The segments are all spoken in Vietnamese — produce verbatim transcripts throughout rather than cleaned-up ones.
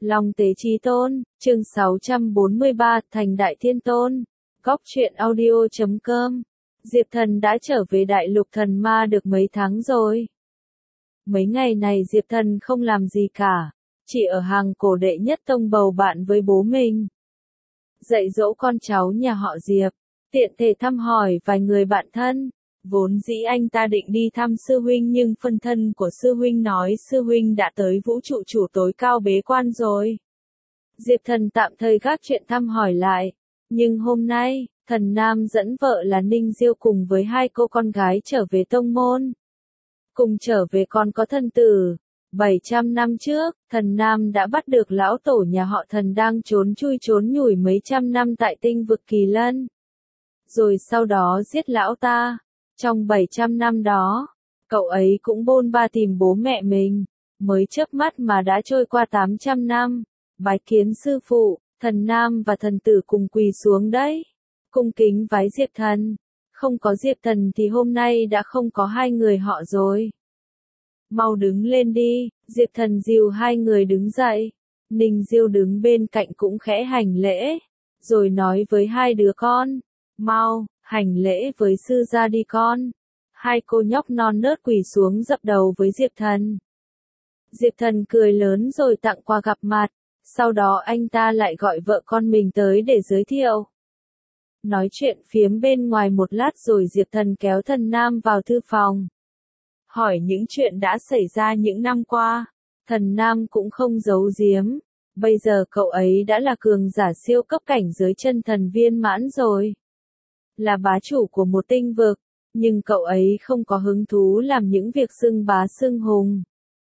Long Tế Chí Tôn, chương sáu trăm bốn mươi ba, Thành Đại Thiên Tôn. Góc truyện audio chấm com. Diệp Thần đã trở về Đại Lục Thần Ma được mấy tháng rồi. Mấy ngày này Diệp Thần không làm gì cả, chỉ ở hàng cổ đệ nhất tông bầu bạn với bố mình. Dạy dỗ con cháu nhà họ Diệp, tiện thể thăm hỏi vài người bạn thân. Vốn dĩ anh ta định đi thăm sư huynh nhưng phân thân của sư huynh nói sư huynh đã tới vũ trụ chủ tối cao bế quan rồi. Diệp Thần tạm thời gác chuyện thăm hỏi lại. Nhưng hôm nay, Thần Nam dẫn vợ là Ninh Diêu cùng với hai cô con gái trở về tông môn. Cùng trở về còn có thần tử. bảy trăm năm trước, Thần Nam đã bắt được lão tổ nhà họ Thần đang trốn chui trốn nhủi mấy trăm năm tại tinh vực Kỳ Lân. Rồi sau đó giết lão ta. Trong bảy trăm năm đó, cậu ấy cũng bôn ba tìm bố mẹ mình, mới chớp mắt mà đã trôi qua tám trăm năm. Bái kiến sư phụ, Thần Nam và thần tử cùng quỳ xuống đấy, cung kính vái Diệp Thần. Không có Diệp Thần thì hôm nay đã không có hai người họ rồi. Mau đứng lên đi, Diệp Thần dìu hai người đứng dậy. Ninh Diêu đứng bên cạnh cũng khẽ hành lễ, rồi nói với hai đứa con, mau, hành lễ với sư gia đi con. Hai cô nhóc non nớt quỳ xuống dập đầu với Diệp Thần. Diệp Thần cười lớn rồi tặng quà gặp mặt, sau đó anh ta lại gọi vợ con mình tới để giới thiệu. Nói chuyện phiếm bên ngoài một lát rồi Diệp Thần kéo Thần Nam vào thư phòng. Hỏi những chuyện đã xảy ra những năm qua. Thần Nam cũng không giấu giếm. Bây giờ cậu ấy đã là cường giả siêu cấp cảnh giới chân thần viên mãn rồi. Là bá chủ của một tinh vực, nhưng cậu ấy không có hứng thú làm những việc xưng bá xưng hùng.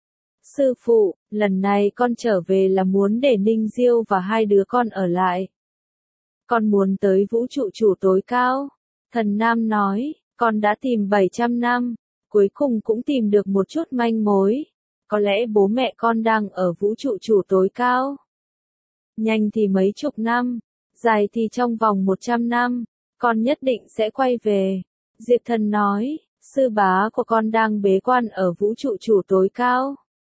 Sư phụ, lần này con trở về là muốn để Ninh Diêu và hai đứa con ở lại. Con muốn tới vũ trụ chủ tối cao. Thần Nam nói, con đã tìm bảy trăm năm, cuối cùng cũng tìm được một chút manh mối. Có lẽ bố mẹ con đang ở vũ trụ chủ tối cao. Nhanh thì mấy chục năm, dài thì trong vòng một trăm năm. Con nhất định sẽ quay về. Diệp Thần nói, sư bá của con đang bế quan ở vũ trụ chủ tối cao.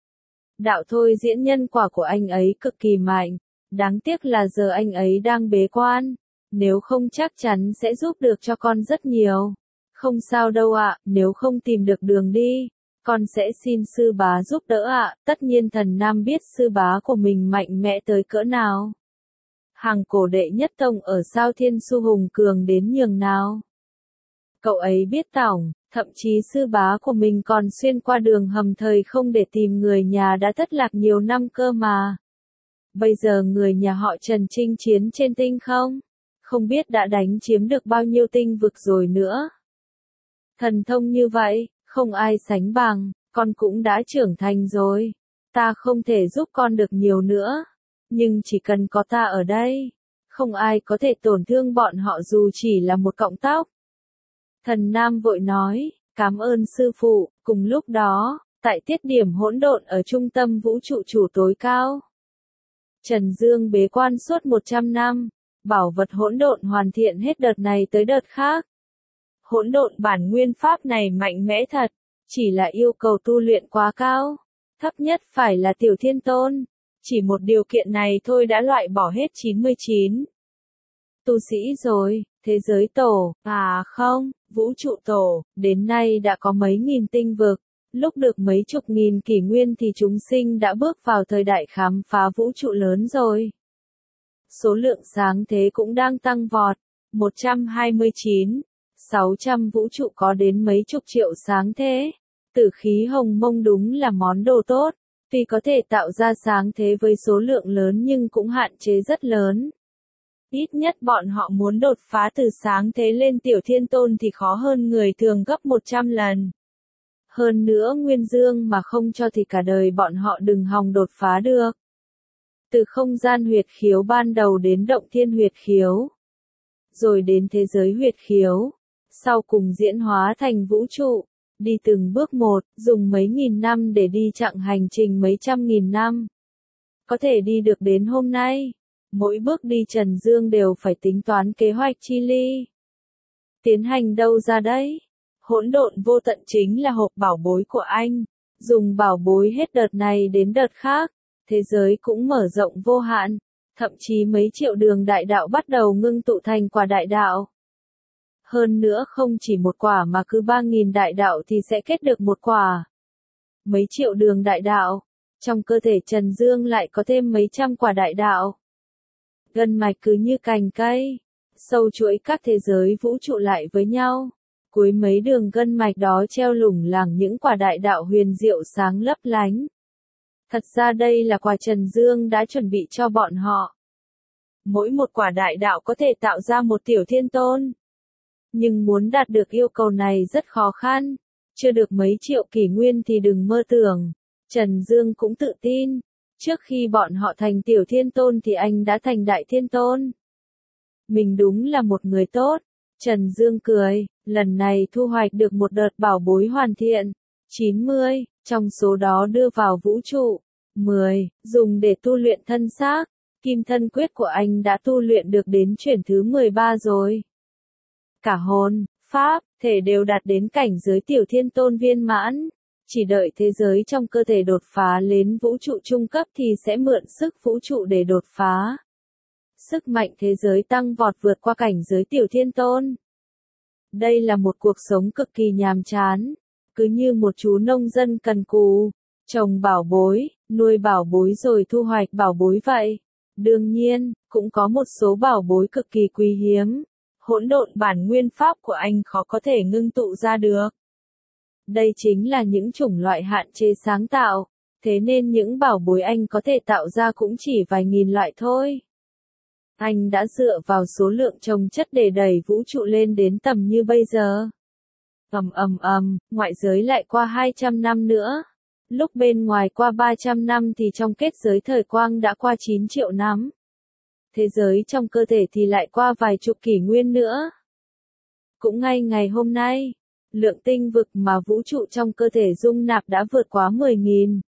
Đạo thôi diễn nhân quả của anh ấy cực kỳ mạnh. Đáng tiếc là giờ anh ấy đang bế quan. Nếu không chắc chắn sẽ giúp được cho con rất nhiều. Không sao đâu ạ, nếu không tìm được đường đi, con sẽ xin sư bá giúp đỡ ạ. Tất nhiên Thần Nam biết sư bá của mình mạnh mẽ tới cỡ nào. Hàng cổ đệ nhất tông ở sao Thiên Su hùng cường đến nhường nào. Cậu ấy biết tỏng, thậm chí sư bá của mình còn xuyên qua đường hầm thời không để tìm người nhà đã thất lạc nhiều năm cơ mà. Bây giờ người nhà họ Trần chinh chiến trên tinh không? Không biết đã đánh chiếm được bao nhiêu tinh vực rồi nữa. Thần thông như vậy, không ai sánh bằng, con cũng đã trưởng thành rồi. Ta không thể giúp con được nhiều nữa. Nhưng chỉ cần có ta ở đây, không ai có thể tổn thương bọn họ dù chỉ là một cọng tóc. Thần Nam vội nói, cảm ơn sư phụ. Cùng lúc đó, tại tiết điểm hỗn độn ở trung tâm vũ trụ chủ tối cao. Trần Dương bế quan suốt một trăm năm, bảo vật hỗn độn hoàn thiện hết đợt này tới đợt khác. Hỗn độn bản nguyên pháp này mạnh mẽ thật, chỉ là yêu cầu tu luyện quá cao, thấp nhất phải là tiểu thiên tôn. Chỉ một điều kiện này thôi đã loại bỏ hết chín mươi chín tu sĩ rồi. Thế giới tổ, à không, vũ trụ tổ, đến nay đã có mấy nghìn tinh vực. Lúc được mấy chục nghìn kỷ nguyên thì chúng sinh đã bước vào thời đại khám phá vũ trụ lớn rồi. Số lượng sáng thế cũng đang tăng vọt. một trăm hai mươi chín, sáu trăm vũ trụ có đến mấy chục triệu sáng thế. Tử khí hồng mông đúng là món đồ tốt. Tuy có thể tạo ra sáng thế với số lượng lớn nhưng cũng hạn chế rất lớn. Ít nhất bọn họ muốn đột phá từ sáng thế lên tiểu thiên tôn thì khó hơn người thường gấp một trăm lần. Hơn nữa nguyên dương mà không cho thì cả đời bọn họ đừng hòng đột phá được. Từ không gian huyệt khiếu ban đầu đến động thiên huyệt khiếu. Rồi đến thế giới huyệt khiếu. Sau cùng diễn hóa thành vũ trụ. Đi từng bước một, dùng mấy nghìn năm để đi chặng hành trình mấy trăm nghìn năm. Có thể đi được đến hôm nay. Mỗi bước đi Trần Dương đều phải tính toán kế hoạch chi ly. Tiến hành đâu ra đấy? Hỗn độn vô tận chính là hộp bảo bối của anh. Dùng bảo bối hết đợt này đến đợt khác. thế giới cũng mở rộng vô hạn, thậm chí mấy triệu đường đại đạo bắt đầu ngưng tụ thành quả đại đạo. Hơn nữa không chỉ một quả mà cứ ba nghìn đại đạo thì sẽ kết được một quả. Mấy triệu đường đại đạo, trong cơ thể Trần Dương lại có thêm mấy trăm quả đại đạo. Gân mạch cứ như cành cây, sâu chuỗi các thế giới vũ trụ lại với nhau. Cuối mấy đường gân mạch đó treo lủng lẳng những quả đại đạo huyền diệu sáng lấp lánh. Thật ra đây là quà Trần Dương đã chuẩn bị cho bọn họ. Mỗi một quả đại đạo có thể tạo ra một tiểu thiên tôn. Nhưng muốn đạt được yêu cầu này rất khó khăn. Chưa được mấy triệu kỷ nguyên thì đừng mơ tưởng. Trần Dương cũng tự tin. Trước khi bọn họ thành tiểu thiên tôn thì anh đã thành đại thiên tôn. Mình đúng là một người tốt. Trần Dương cười, lần này thu hoạch được một đợt bảo bối hoàn thiện. chín mươi, trong số đó đưa vào vũ trụ. mười, dùng để tu luyện thân xác. Kim thân quyết của anh đã tu luyện được đến chuyển thứ mười ba rồi. Cả hồn, pháp, thể đều đạt đến cảnh giới tiểu thiên tôn viên mãn. Chỉ đợi thế giới trong cơ thể đột phá lên vũ trụ trung cấp thì sẽ mượn sức vũ trụ để đột phá. Sức mạnh thế giới tăng vọt vượt qua cảnh giới tiểu thiên tôn. Đây là một cuộc sống cực kỳ nhàm chán. Cứ như một chú nông dân cần cù, trồng bảo bối, nuôi bảo bối rồi thu hoạch bảo bối vậy. Đương nhiên, cũng có một số bảo bối cực kỳ quý hiếm. Hỗn độn bản nguyên pháp của anh khó có thể ngưng tụ ra được. Đây chính là những chủng loại hạn chế sáng tạo, thế nên những bảo bối anh có thể tạo ra cũng chỉ vài nghìn loại thôi. Anh đã dựa vào số lượng trồng chất để đẩy vũ trụ lên đến tầm như bây giờ. Ầm ầm ầm, ngoại giới lại qua hai trăm năm nữa. Lúc bên ngoài qua ba trăm năm thì trong kết giới thời quang đã qua chín triệu năm. Thế giới trong cơ thể thì lại qua vài chục kỷ nguyên nữa. Cũng ngay ngày hôm nay, lượng tinh vực mà vũ trụ trong cơ thể dung nạp đã vượt quá mười nghìn.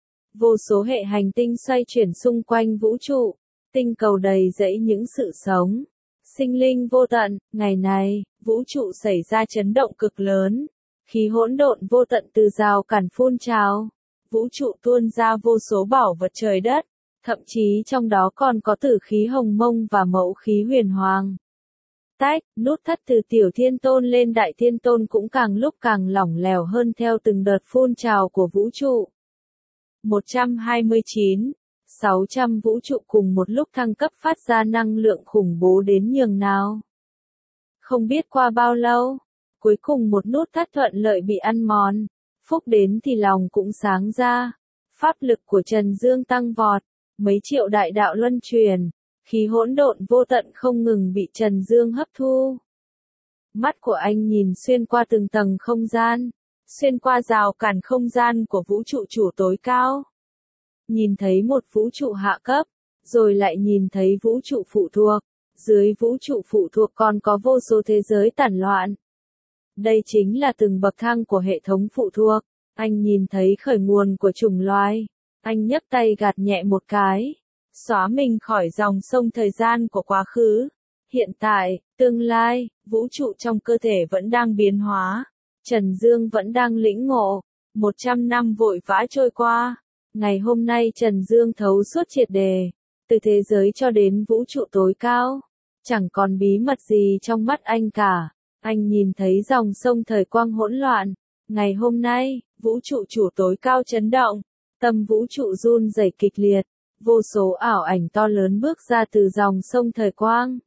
Vô số hệ hành tinh xoay chuyển xung quanh vũ trụ, tinh cầu đầy rẫy những sự sống, sinh linh vô tận. Ngày này, vũ trụ xảy ra chấn động cực lớn, khí hỗn độn vô tận từ rào cản phun trào, vũ trụ tuôn ra vô số bảo vật trời đất, thậm chí trong đó còn có tử khí hồng mông và mẫu khí huyền hoàng. Tách, nút thắt từ tiểu thiên tôn lên đại thiên tôn cũng càng lúc càng lỏng lẻo hơn theo từng đợt phun trào của vũ trụ. một trăm hai mươi chín, sáu trăm vũ trụ cùng một lúc thăng cấp phát ra năng lượng khủng bố đến nhường nào. Không biết qua bao lâu, cuối cùng một nút thắt thuận lợi bị ăn mòn, phúc đến thì lòng cũng sáng ra. Pháp lực của Trần Dương tăng vọt, mấy triệu đại đạo luân truyền, khí hỗn độn vô tận không ngừng bị Trần Dương hấp thu. Mắt của anh nhìn xuyên qua từng tầng không gian, xuyên qua rào cản không gian của vũ trụ chủ tối cao. Nhìn thấy một vũ trụ hạ cấp, rồi lại nhìn thấy vũ trụ phụ thuộc, dưới vũ trụ phụ thuộc còn có vô số thế giới tản loạn. Đây chính là từng bậc thang của hệ thống phụ thuộc. Anh nhìn thấy khởi nguồn của chủng loài, anh nhấc tay gạt nhẹ một cái, xóa mình khỏi dòng sông thời gian của quá khứ, hiện tại, tương lai. Vũ trụ trong cơ thể vẫn đang biến hóa, Trần Dương vẫn đang lĩnh ngộ. Một trăm năm vội vã trôi qua, ngày hôm nay Trần Dương thấu suốt triệt đề, từ thế giới cho đến vũ trụ tối cao, chẳng còn bí mật gì trong mắt anh cả. Anh nhìn thấy dòng sông thời quang hỗn loạn. Ngày hôm nay, vũ trụ chủ tối cao chấn động, tâm vũ trụ run rẩy kịch liệt, vô số ảo ảnh to lớn bước ra từ dòng sông thời quang.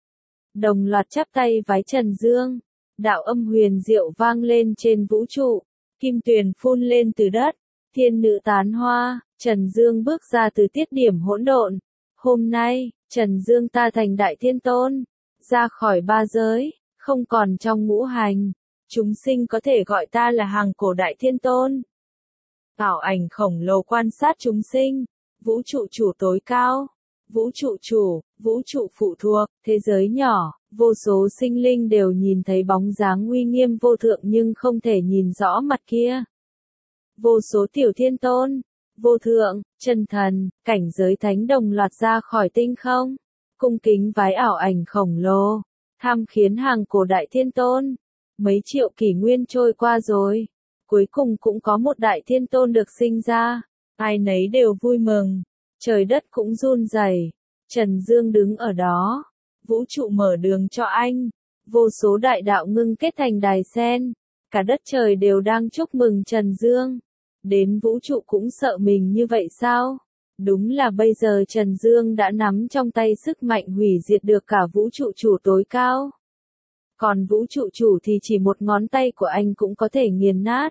Đồng loạt chắp tay vái Trần Dương, đạo âm huyền diệu vang lên trên vũ trụ, kim tuyền phun lên từ đất, thiên nữ tán hoa. Trần Dương bước ra từ tiết điểm hỗn độn. Hôm nay, Trần Dương ta thành đại thiên tôn, ra khỏi ba giới, không còn trong ngũ hành. Chúng sinh có thể gọi ta là hàng cổ đại thiên tôn. Ảo ảnh khổng lồ quan sát chúng sinh, vũ trụ chủ tối cao, vũ trụ chủ, vũ trụ phụ thuộc, thế giới nhỏ, vô số sinh linh đều nhìn thấy bóng dáng uy nghiêm vô thượng nhưng không thể nhìn rõ mặt kia. Vô số tiểu thiên tôn, vô thượng, chân thần, cảnh giới thánh đồng loạt ra khỏi tinh không, cung kính vái ảo ảnh khổng lồ, tham khiến hàng cổ đại thiên tôn. Mấy triệu kỷ nguyên trôi qua rồi, cuối cùng cũng có một đại thiên tôn được sinh ra, ai nấy đều vui mừng. Trời đất cũng run rẩy. Trần Dương đứng ở đó. Vũ trụ mở đường cho anh. Vô số đại đạo ngưng kết thành đài sen. Cả đất trời đều đang chúc mừng Trần Dương. Đến vũ trụ cũng sợ mình như vậy sao? Đúng là bây giờ Trần Dương đã nắm trong tay sức mạnh hủy diệt được cả vũ trụ chủ tối cao. Còn vũ trụ chủ thì chỉ một ngón tay của anh cũng có thể nghiền nát.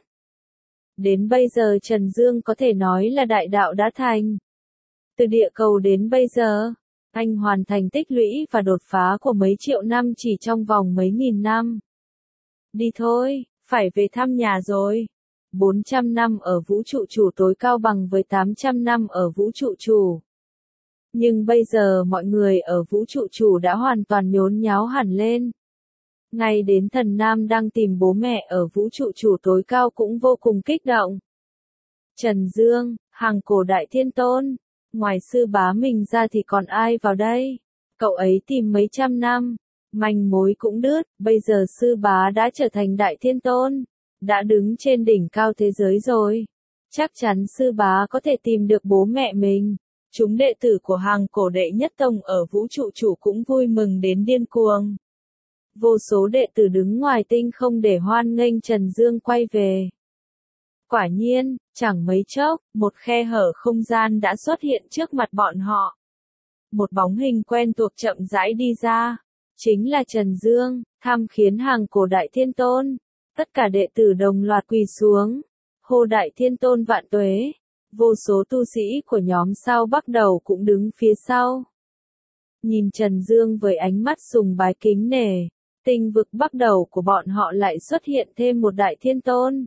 Đến bây giờ Trần Dương có thể nói là đại đạo đã thành. Từ địa cầu đến bây giờ, anh hoàn thành tích lũy và đột phá của mấy triệu năm chỉ trong vòng mấy nghìn năm. Đi thôi, phải về thăm nhà rồi. bốn trăm năm ở vũ trụ chủ tối cao bằng với tám trăm năm ở vũ trụ chủ. Nhưng bây giờ mọi người ở vũ trụ chủ đã hoàn toàn nhốn nháo hẳn lên. Ngay đến thần Nam đang tìm bố mẹ ở vũ trụ chủ tối cao cũng vô cùng kích động. Trần Dương, hàng cổ đại thiên tôn, ngoài sư bá mình ra thì còn ai vào đây? Cậu ấy tìm mấy trăm năm, manh mối cũng đứt, bây giờ sư bá đã trở thành đại thiên tôn, đã đứng trên đỉnh cao thế giới rồi. Chắc chắn sư bá có thể tìm được bố mẹ mình. Chúng đệ tử của hàng cổ đệ nhất tông ở vũ trụ chủ cũng vui mừng đến điên cuồng. Vô số đệ tử đứng ngoài tinh không để hoan nghênh Trần Dương quay về. Quả nhiên, chẳng mấy chốc, một khe hở không gian đã xuất hiện trước mặt bọn họ. Một bóng hình quen thuộc chậm rãi đi ra. Chính là Trần Dương, tham khiến hàng cổ đại thiên tôn. Tất cả đệ tử đồng loạt quỳ xuống. Hô đại thiên tôn vạn tuế. Vô số tu sĩ của nhóm sao bắt đầu cũng đứng phía sau. Nhìn Trần Dương với ánh mắt sùng bái kính nể. Tinh vực bắt đầu của bọn họ lại xuất hiện thêm một đại thiên tôn.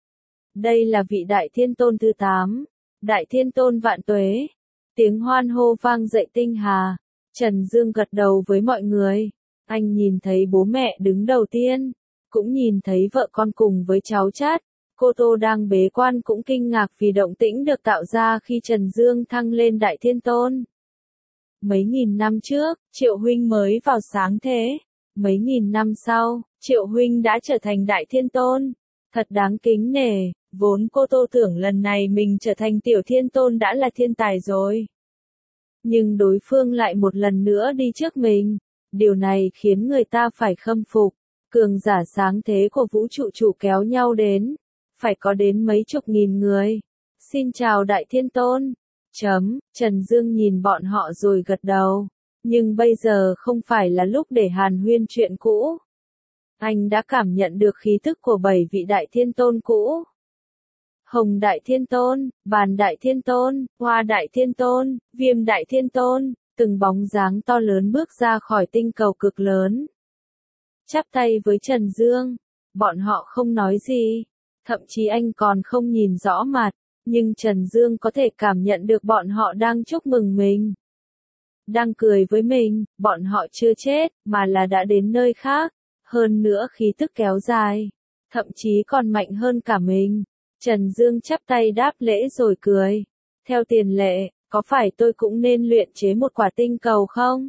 Đây là vị đại thiên tôn thứ tám. Đại thiên tôn vạn tuế. Tiếng hoan hô vang dậy tinh hà. Trần Dương gật đầu với mọi người. Anh nhìn thấy bố mẹ đứng đầu tiên. Cũng nhìn thấy vợ con cùng với cháu chát. Cô Tô đang bế quan cũng kinh ngạc vì động tĩnh được tạo ra khi Trần Dương thăng lên đại thiên tôn. Mấy nghìn năm trước, Triệu Huynh mới vào sáng thế. Mấy nghìn năm sau, Triệu Huynh đã trở thành đại thiên tôn. Thật đáng kính nể, vốn cô Tô tưởng lần này mình trở thành tiểu thiên tôn đã là thiên tài rồi. Nhưng đối phương lại một lần nữa đi trước mình. Điều này khiến người ta phải khâm phục. Cường giả sáng thế của vũ trụ chủ kéo nhau đến. Phải có đến mấy chục nghìn người. Xin chào đại thiên tôn. Chấm, Trần Dương nhìn bọn họ rồi gật đầu. Nhưng bây giờ không phải là lúc để hàn huyên chuyện cũ. Anh đã cảm nhận được khí thức của bảy vị đại thiên tôn cũ. Hồng đại thiên tôn, Bàn đại thiên tôn, Hoa đại thiên tôn, Viêm đại thiên tôn, từng bóng dáng to lớn bước ra khỏi tinh cầu cực lớn. Chắp tay với Trần Dương, bọn họ không nói gì, thậm chí anh còn không nhìn rõ mặt, nhưng Trần Dương có thể cảm nhận được bọn họ đang chúc mừng mình. Đang cười với mình, bọn họ chưa chết, mà là đã đến nơi khác, hơn nữa khí tức kéo dài, thậm chí còn mạnh hơn cả mình. Trần Dương chắp tay đáp lễ rồi cười. Theo tiền lệ, có phải tôi cũng nên luyện chế một quả tinh cầu không?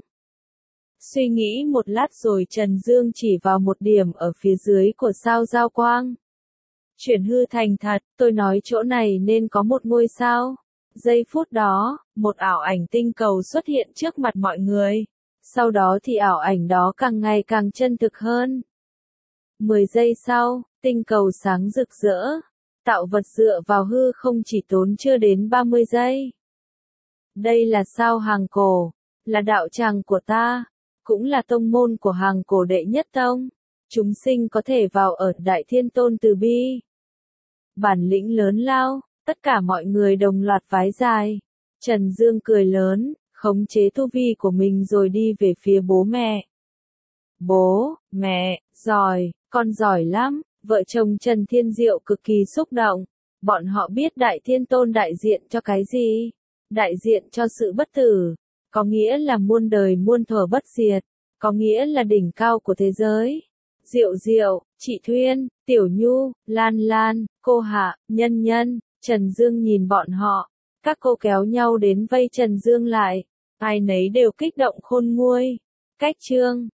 Suy nghĩ một lát rồi Trần Dương chỉ vào một điểm ở phía dưới của sao giao quang. Chuyển hư thành thật, tôi nói chỗ này nên có một ngôi sao. Giây phút đó, một ảo ảnh tinh cầu xuất hiện trước mặt mọi người. Sau đó thì ảo ảnh đó càng ngày càng chân thực hơn. mười giây sau, tinh cầu sáng rực rỡ. Tạo vật dựa vào hư không chỉ tốn chưa đến ba mươi giây. Đây là sao hàng cổ, là đạo tràng của ta, cũng là tông môn của hàng cổ đệ nhất tông. Chúng sinh có thể vào ở đại thiên tôn từ bi. Bản lĩnh lớn lao, tất cả mọi người đồng loạt vái dài. Trần Dương cười lớn, khống chế tu vi của mình rồi đi về phía bố mẹ. Bố, mẹ, giỏi, con giỏi lắm. Vợ chồng Trần Thiên Diệu cực kỳ xúc động. Bọn họ biết đại thiên tôn đại diện cho cái gì? Đại diện cho sự bất tử. Có nghĩa là muôn đời muôn thuở bất diệt. Có nghĩa là đỉnh cao của thế giới. Diệu Diệu, chị Thuyên, Tiểu Nhu, Lan Lan, cô Hạ, Nhân Nhân, Trần Dương nhìn bọn họ. Các cô kéo nhau đến vây Trần Dương lại. Ai nấy đều kích động khôn nguôi. Cách chương